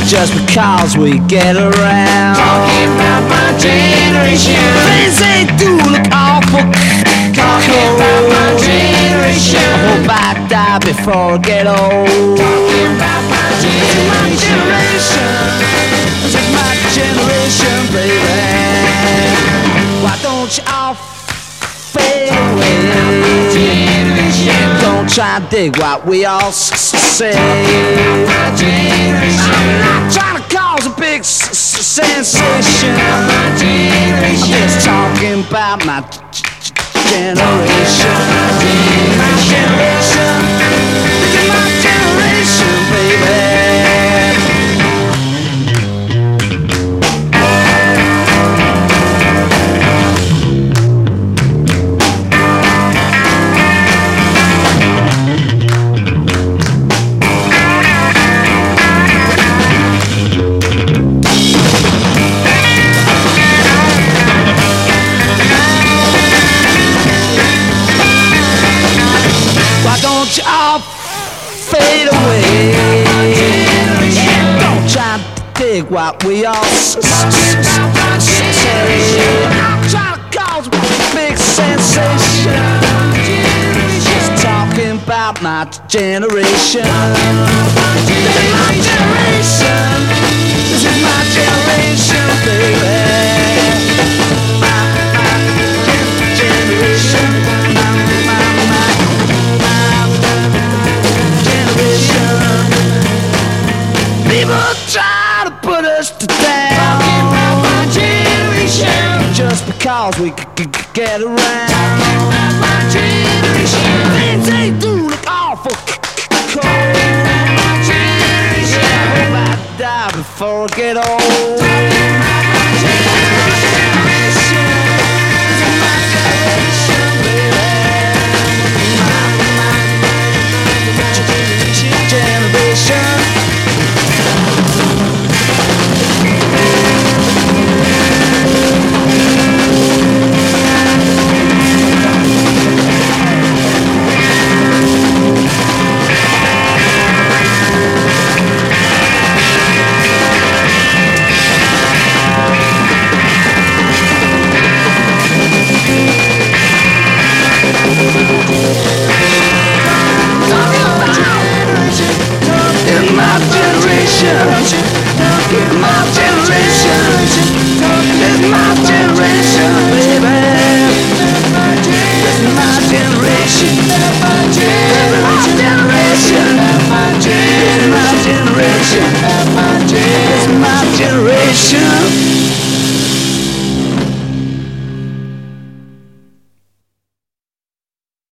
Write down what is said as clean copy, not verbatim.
just because we get around. Talking about my generation. Things they do look awful. Talking about my generation. I hope I die before I get old. Talking about my generation. This is my generation, baby. Why don't you all fade away? Don't try to dig what we all say. My generation. I'm not trying to cause a big sensation. My generation. I'm just talking about my generation. My generation. This is my generation, baby. Don't you all fade away? Don't try to dig what we all say. I'm trying to cause a big sensation. Just talking about my generation. This is my generation. This is my generation, baby. My generation. People try to put us to down. Talking about my generation. Just because we could get around. Talking about my generation. Things they do look awful cold. My generation. I hope I die before I get old.